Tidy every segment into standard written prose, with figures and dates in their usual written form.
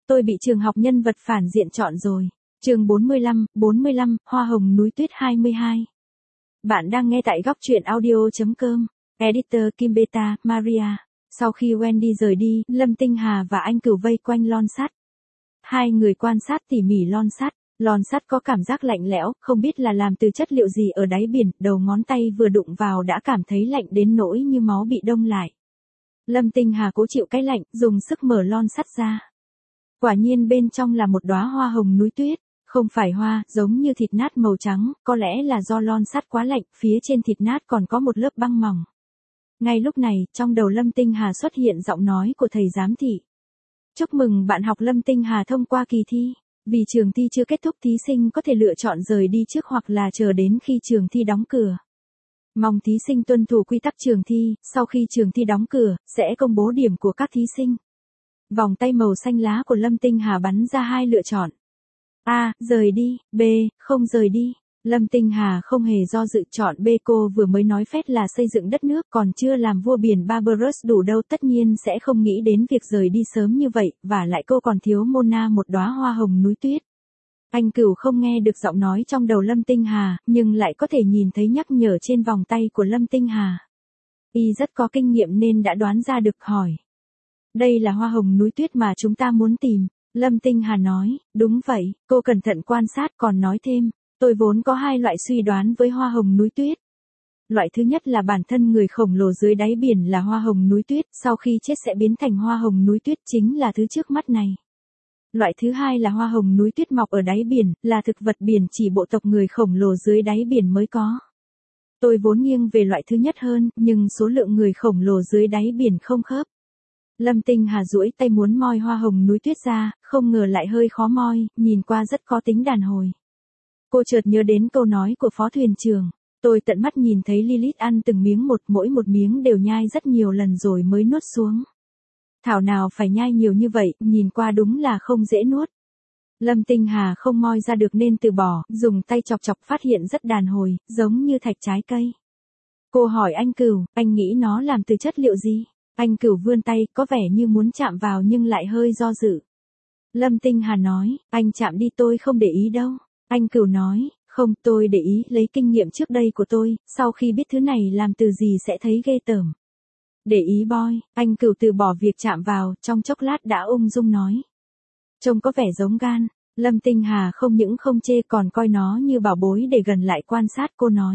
Tôi bị trường học nhân vật phản diện chọn rồi. Chương 45, Hoa hồng núi tuyết 22. Bạn đang nghe tại góc truyện audio.com. Editor Kim Beta, Maria. Sau khi Wendy rời đi, Lâm Tinh Hà và anh Cửu vây quanh lon sắt. Hai người quan sát tỉ mỉ lon sắt. Lon sắt có cảm giác lạnh lẽo, không biết là làm từ chất liệu gì ở đáy biển, đầu ngón tay vừa đụng vào đã cảm thấy lạnh đến nỗi như máu bị đông lại. Lâm Tinh Hà cố chịu cái lạnh, dùng sức mở lon sắt ra. Quả nhiên bên trong là một đóa hoa hồng núi tuyết, không phải hoa, giống như thịt nát màu trắng, có lẽ là do lon sắt quá lạnh, phía trên thịt nát còn có một lớp băng mỏng. Ngay lúc này, trong đầu Lâm Tinh Hà xuất hiện giọng nói của thầy giám thị. Chúc mừng bạn học Lâm Tinh Hà thông qua kỳ thi. Vì trường thi chưa kết thúc, thí sinh có thể lựa chọn rời đi trước hoặc là chờ đến khi trường thi đóng cửa. Mong thí sinh tuân thủ quy tắc trường thi, sau khi trường thi đóng cửa, sẽ công bố điểm của các thí sinh. Vòng tay màu xanh lá của Lâm Tinh Hà bắn ra hai lựa chọn. A. Rời đi, B. Không rời đi. Lâm Tinh Hà không hề do dự chọn B. Cô vừa mới nói phét là xây dựng đất nước, còn chưa làm vua biển Barbaros đủ đâu, tất nhiên sẽ không nghĩ đến việc rời đi sớm như vậy, và lại cô còn thiếu Mona một đóa hoa hồng núi tuyết. Anh Cửu không nghe được giọng nói trong đầu Lâm Tinh Hà, nhưng lại có thể nhìn thấy nhắc nhở trên vòng tay của Lâm Tinh Hà. Y rất có kinh nghiệm nên đã đoán ra được, hỏi. Đây là hoa hồng núi tuyết mà chúng ta muốn tìm. Lâm Tinh Hà nói, đúng vậy. Cô cẩn thận quan sát còn nói thêm, tôi vốn có hai loại suy đoán với hoa hồng núi tuyết. Loại thứ nhất là bản thân người khổng lồ dưới đáy biển là hoa hồng núi tuyết, sau khi chết sẽ biến thành hoa hồng núi tuyết, chính là thứ trước mắt này. Loại thứ hai là hoa hồng núi tuyết mọc ở đáy biển, là thực vật biển chỉ bộ tộc người khổng lồ dưới đáy biển mới có. Tôi vốn nghiêng về loại thứ nhất hơn, nhưng số lượng người khổng lồ dưới đáy biển không khớp. Lâm Tinh Hà duỗi tay muốn moi hoa hồng núi tuyết ra, không ngờ lại hơi khó moi, nhìn qua rất có tính đàn hồi. Cô chợt nhớ đến câu nói của phó thuyền trưởng. Tôi tận mắt nhìn thấy Lilith ăn từng miếng một, mỗi một miếng đều nhai rất nhiều lần rồi mới nuốt xuống. Thảo nào phải nhai nhiều như vậy, nhìn qua đúng là không dễ nuốt. Lâm Tinh Hà không moi ra được nên từ bỏ, dùng tay chọc chọc phát hiện rất đàn hồi, giống như thạch trái cây. Cô hỏi anh Cửu, anh nghĩ nó làm từ chất liệu gì? Anh Cửu vươn tay, có vẻ như muốn chạm vào nhưng lại hơi do dự. Lâm Tinh Hà nói, anh chạm đi, tôi không để ý đâu. Anh Cửu nói, không, tôi để ý, lấy kinh nghiệm trước đây của tôi, sau khi biết thứ này làm từ gì sẽ thấy ghê tởm. Để ý boy, anh Cửu từ bỏ việc chạm vào, trong chốc lát đã ung dung nói. Trông có vẻ giống gan. Lâm Tinh Hà không những không chê còn coi nó như bảo bối để gần lại quan sát. Cô nói.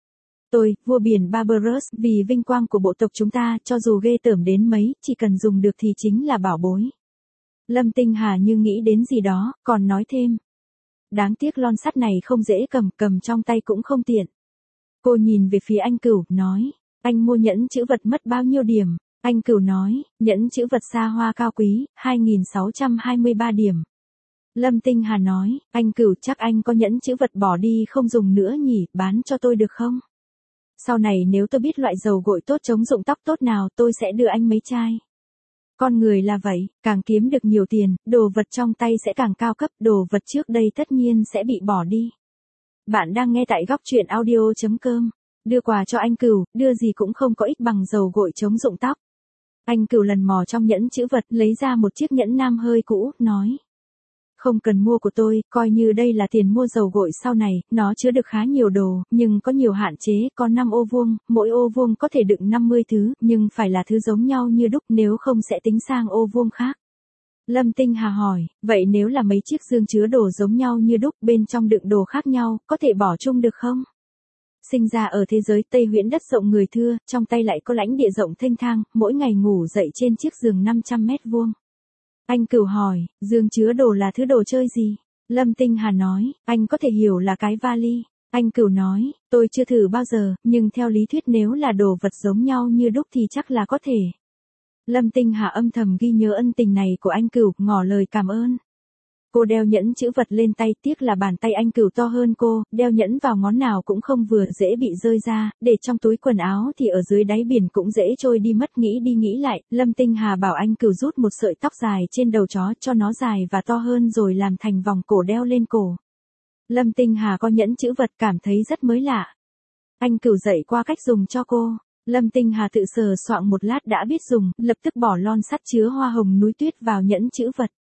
Tôi, vua biển Barbaros, vì vinh quang của bộ tộc chúng ta, cho dù ghê tởm đến mấy, chỉ cần dùng được thì chính là bảo bối. Lâm Tinh Hà như nghĩ đến gì đó, còn nói thêm. Đáng tiếc lon sắt này không dễ cầm trong tay cũng không tiện. Cô nhìn về phía anh Cửu, nói. Anh mua nhẫn chữ vật mất bao nhiêu điểm? Anh Cửu nói, nhẫn chữ vật xa hoa cao quý, 2623 điểm. Lâm Tinh Hà nói, anh Cửu chắc anh có nhẫn chữ vật bỏ đi không dùng nữa nhỉ, bán cho tôi được không? Sau này nếu tôi biết loại dầu gội tốt chống rụng tóc tốt nào tôi sẽ đưa anh mấy chai. Con người là vậy, càng kiếm được nhiều tiền, đồ vật trong tay sẽ càng cao cấp, đồ vật trước đây tất nhiên sẽ bị bỏ đi. Bạn đang nghe tại góc truyện audio.com. Đưa quà cho anh Cửu, đưa gì cũng không có ích bằng dầu gội chống rụng tóc. Anh Cửu lần mò trong nhẫn chữ vật, lấy ra một chiếc nhẫn nam hơi cũ, nói. Không cần mua của tôi, coi như đây là tiền mua dầu gội sau này, nó chứa được khá nhiều đồ, nhưng có nhiều hạn chế, có 5 ô vuông, mỗi ô vuông có thể đựng 50 thứ, nhưng phải là thứ giống nhau như đúc, nếu không sẽ tính sang ô vuông khác. Lâm Tinh Hà hỏi, vậy nếu là mấy chiếc dương chứa đồ giống nhau như đúc, bên trong đựng đồ khác nhau, có thể bỏ chung được không? Sinh ra ở thế giới Tây Huyễn đất rộng người thưa, trong tay lại có lãnh địa rộng thênh thang, mỗi ngày ngủ dậy trên chiếc giường 500 mét vuông. Anh Cửu hỏi, dương chứa đồ là thứ đồ chơi gì? Lâm Tinh Hà nói, anh có thể hiểu là cái vali. Anh Cửu nói, tôi chưa thử bao giờ, nhưng theo lý thuyết nếu là đồ vật giống nhau như đúc thì chắc là có thể. Lâm Tinh Hà âm thầm ghi nhớ ân tình này của anh Cửu, ngỏ lời cảm ơn. Cô đeo nhẫn chữ vật lên tay, tiếc là bàn tay anh Cửu to hơn cô, đeo nhẫn vào ngón nào cũng không vừa, dễ bị rơi ra, để trong túi quần áo thì ở dưới đáy biển cũng dễ trôi đi mất. Nghĩ đi nghĩ lại, Lâm Tinh Hà bảo anh Cửu rút một sợi tóc dài trên đầu chó cho nó dài và to hơn rồi làm thành vòng cổ đeo lên cổ. Lâm Tinh Hà có nhẫn chữ vật cảm thấy rất mới lạ. Anh Cửu dạy qua cách dùng cho cô. Lâm Tinh Hà tự sờ soạng một lát đã biết dùng, lập tức bỏ lon sắt chứa hoa hồng núi tuyết vào nhẫn chữ vật.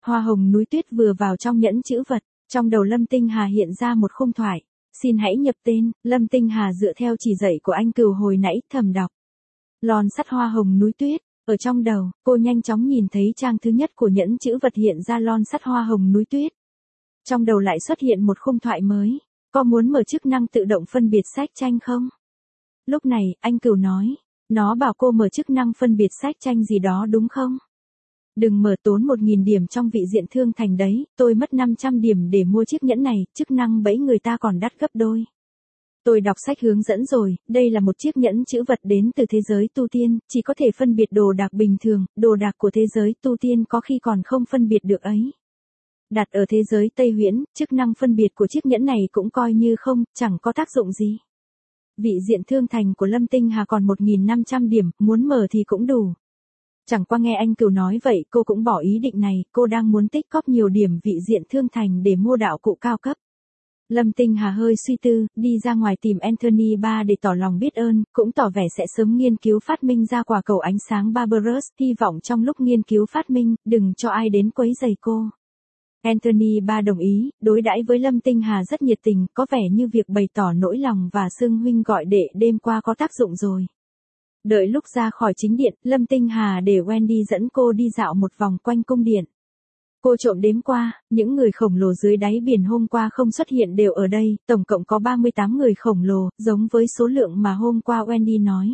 Hoa hồng núi tuyết vừa vào trong nhẫn chữ vật, trong đầu Lâm Tinh Hà hiện ra một khung thoại. Xin hãy nhập tên, Lâm Tinh Hà dựa theo chỉ dạy của anh Cừu hồi nãy thầm đọc. Lon sắt hoa hồng núi tuyết, ở trong đầu, cô nhanh chóng nhìn thấy trang thứ nhất của nhẫn chữ vật hiện ra lon sắt hoa hồng núi tuyết. Trong đầu lại xuất hiện một khung thoại mới, có muốn mở chức năng tự động phân biệt sách tranh không? Lúc này, anh Cừu nói, nó bảo cô mở chức năng phân biệt sách tranh gì đó đúng không? Đừng mở, tốn 1.000 điểm trong vị diện thương thành đấy, tôi mất 500 điểm để mua chiếc nhẫn này, chức năng bẫy người ta còn đắt gấp đôi. Tôi đọc sách hướng dẫn rồi, đây là một chiếc nhẫn chữ vật đến từ thế giới tu tiên, chỉ có thể phân biệt đồ đạc bình thường, đồ đạc của thế giới tu tiên có khi còn không phân biệt được ấy. Đặt ở thế giới Tây Huyễn, chức năng phân biệt của chiếc nhẫn này cũng coi như không, chẳng có tác dụng gì. Vị diện thương thành của Lâm Tinh Hà còn 1.500 điểm, muốn mở thì cũng đủ. Chẳng qua nghe anh Cừu nói vậy cô cũng bỏ ý định này, cô đang muốn tích cóp nhiều điểm vị diện thương thành để mua đạo cụ cao cấp. Lâm Tinh Hà hơi suy tư, đi ra ngoài tìm Anthony Ba để tỏ lòng biết ơn, cũng tỏ vẻ sẽ sớm nghiên cứu phát minh ra quả cầu ánh sáng Barbarus, hy vọng trong lúc nghiên cứu phát minh, đừng cho ai đến quấy rầy cô. Anthony Ba đồng ý, đối đãi với Lâm Tinh Hà rất nhiệt tình, có vẻ như việc bày tỏ nỗi lòng và Sương huynh gọi đệ đêm qua có tác dụng rồi. Đợi lúc ra khỏi chính điện, Lâm Tinh Hà để Wendy dẫn cô đi dạo một vòng quanh cung điện. Cô trộm đếm qua, những người khổng lồ dưới đáy biển hôm qua không xuất hiện đều ở đây, tổng cộng có 38 người khổng lồ, giống với số lượng mà hôm qua Wendy nói.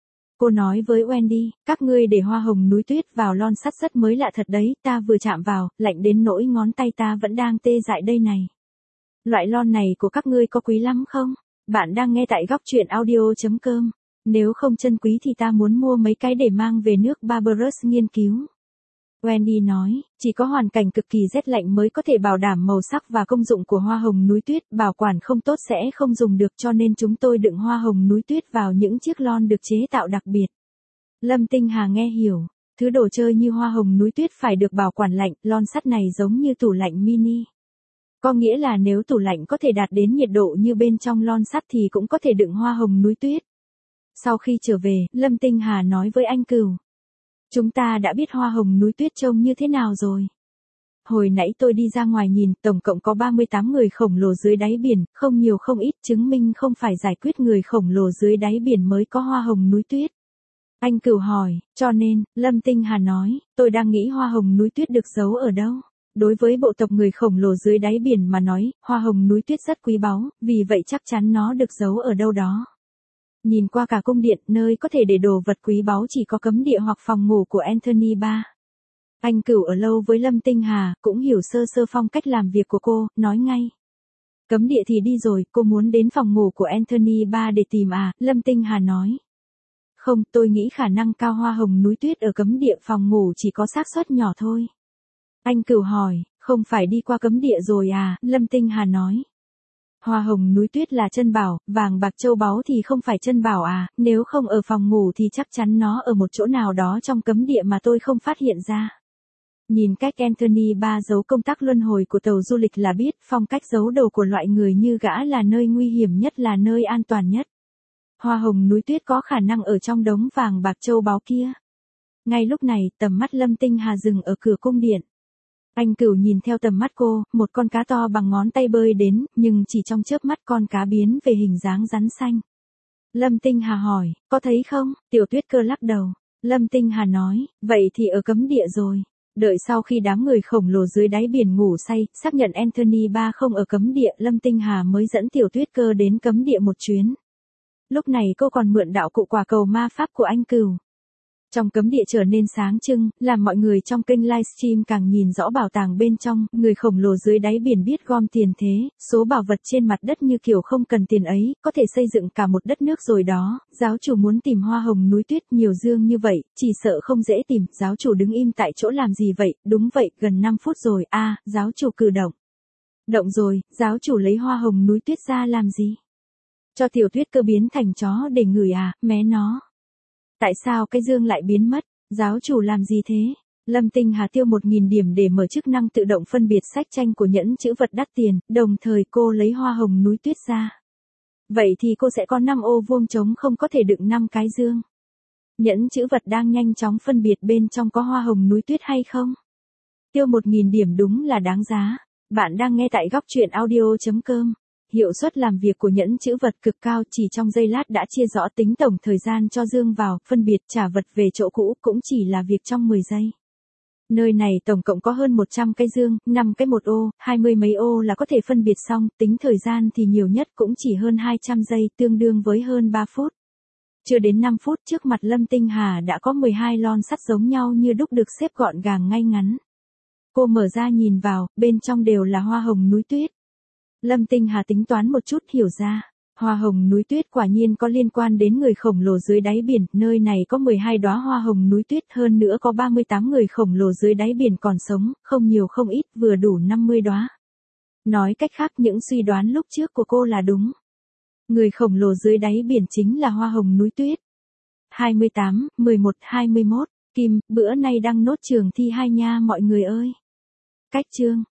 Cô nói với Wendy, các ngươi để hoa hồng núi tuyết vào lon sắt rất mới lạ thật đấy, ta vừa chạm vào, lạnh đến nỗi ngón tay ta vẫn đang tê dại đây này. Loại lon này của các ngươi có quý lắm không? Bạn đang nghe tại góc truyện audio.com. Nếu không chân quý thì ta muốn mua mấy cái để mang về nước Barbarus nghiên cứu. Wendy nói, chỉ có hoàn cảnh cực kỳ rét lạnh mới có thể bảo đảm màu sắc và công dụng của hoa hồng núi tuyết, bảo quản không tốt sẽ không dùng được cho nên chúng tôi đựng hoa hồng núi tuyết vào những chiếc lon được chế tạo đặc biệt. Lâm Tinh Hà nghe hiểu, thứ đồ chơi như hoa hồng núi tuyết phải được bảo quản lạnh, lon sắt này giống như tủ lạnh mini. Có nghĩa là nếu tủ lạnh có thể đạt đến nhiệt độ như bên trong lon sắt thì cũng có thể đựng hoa hồng núi tuyết. Sau khi trở về, Lâm Tinh Hà nói với anh Cừu. Chúng ta đã biết hoa hồng núi tuyết trông như thế nào rồi. Hồi nãy tôi đi ra ngoài nhìn, tổng cộng có 38 người khổng lồ dưới đáy biển, không nhiều không ít, chứng minh không phải giải quyết người khổng lồ dưới đáy biển mới có hoa hồng núi tuyết. Anh Cừu hỏi, cho nên, Lâm Tinh Hà nói, tôi đang nghĩ hoa hồng núi tuyết được giấu ở đâu. Đối với bộ tộc người khổng lồ dưới đáy biển mà nói, hoa hồng núi tuyết rất quý báu, vì vậy chắc chắn nó được giấu ở đâu đó. Nhìn qua cả cung điện, nơi có thể để đồ vật quý báu chỉ có cấm địa hoặc phòng ngủ của Anthony Ba. Anh Cừu ở lâu với Lâm Tinh Hà, cũng hiểu sơ sơ phong cách làm việc của cô, nói ngay. Cấm địa thì đi rồi, cô muốn đến phòng ngủ của Anthony Ba để tìm à, Lâm Tinh Hà nói. Không, tôi nghĩ khả năng cao hoa hồng núi tuyết ở cấm địa phòng ngủ chỉ có xác suất nhỏ thôi. Anh Cừu hỏi, không phải đi qua cấm địa rồi à, Lâm Tinh Hà nói. Hoa hồng núi tuyết là chân bảo, vàng bạc châu báu thì không phải chân bảo à, nếu không ở phòng ngủ thì chắc chắn nó ở một chỗ nào đó trong cấm địa mà tôi không phát hiện ra. Nhìn cách Anthony Ba giấu công tắc luân hồi của tàu du lịch là biết phong cách giấu đồ của loại người như gã là nơi nguy hiểm nhất là nơi an toàn nhất. Hoa hồng núi tuyết có khả năng ở trong đống vàng bạc châu báu kia. Ngay lúc này, tầm mắt Lâm Tinh Hà dừng ở cửa cung điện. Anh Cừu nhìn theo tầm mắt cô, một con cá to bằng ngón tay bơi đến, nhưng chỉ trong chớp mắt con cá biến về hình dáng rắn xanh. Lâm Tinh Hà hỏi, có thấy không? Tiểu Tuyết Cơ lắc đầu. Lâm Tinh Hà nói, vậy thì ở cấm địa rồi. Đợi sau khi đám người khổng lồ dưới đáy biển ngủ say, xác nhận Anthony Ba không ở cấm địa, Lâm Tinh Hà mới dẫn Tiểu Tuyết Cơ đến cấm địa một chuyến. Lúc này cô còn mượn đạo cụ quả cầu ma pháp của anh Cừu. Trong cấm địa trở nên sáng trưng, làm mọi người trong kênh livestream càng nhìn rõ bảo tàng bên trong, người khổng lồ dưới đáy biển biết gom tiền thế, số bảo vật trên mặt đất như kiểu không cần tiền ấy, có thể xây dựng cả một đất nước rồi đó, giáo chủ muốn tìm hoa hồng núi tuyết nhiều dương như vậy, chỉ sợ không dễ tìm, giáo chủ đứng im tại chỗ làm gì vậy, đúng vậy, gần 5 phút rồi, giáo chủ cử động. Động rồi, giáo chủ lấy hoa hồng núi tuyết ra làm gì? Cho Tiểu Tuyết Cơ biến thành chó để ngửi à, mé nó. Tại sao cái dương lại biến mất? Giáo chủ làm gì thế? Lâm Tinh Hà tiêu 1.000 điểm để mở chức năng tự động phân biệt sách tranh của nhẫn chữ vật đắt tiền, đồng thời cô lấy hoa hồng núi tuyết ra. Vậy thì cô sẽ có 5 ô vuông trống không có thể đựng 5 cái dương. Nhẫn chữ vật đang nhanh chóng phân biệt bên trong có hoa hồng núi tuyết hay không? Tiêu 1.000 điểm đúng là đáng giá. Bạn đang nghe tại góc truyện audio.com. Hiệu suất làm việc của nhẫn chữ vật cực cao, chỉ trong giây lát đã chia rõ tính tổng thời gian cho dương vào, phân biệt trả vật về chỗ cũ cũng chỉ là việc trong 10 giây. Nơi này tổng cộng có hơn 100 cái dương, 5 cái một ô, 20 mấy ô là có thể phân biệt xong, tính thời gian thì nhiều nhất cũng chỉ hơn 200 giây, tương đương với hơn 3 phút. Chưa đến 5 phút trước mặt Lâm Tinh Hà đã có 12 lon sắt giống nhau như đúc được xếp gọn gàng ngay ngắn. Cô mở ra nhìn vào, bên trong đều là hoa hồng núi tuyết. Lâm Tinh Hà tính toán một chút hiểu ra, hoa hồng núi tuyết quả nhiên có liên quan đến người khổng lồ dưới đáy biển, nơi này có 12 đóa hoa hồng núi tuyết, hơn nữa có 38 người khổng lồ dưới đáy biển còn sống, không nhiều không ít, vừa đủ 50 đóa. Nói cách khác những suy đoán lúc trước của cô là đúng. Người khổng lồ dưới đáy biển chính là hoa hồng núi tuyết. 28, 11, 21, Kim, bữa nay đăng nốt trường thi 2 nha mọi người ơi. Cách chương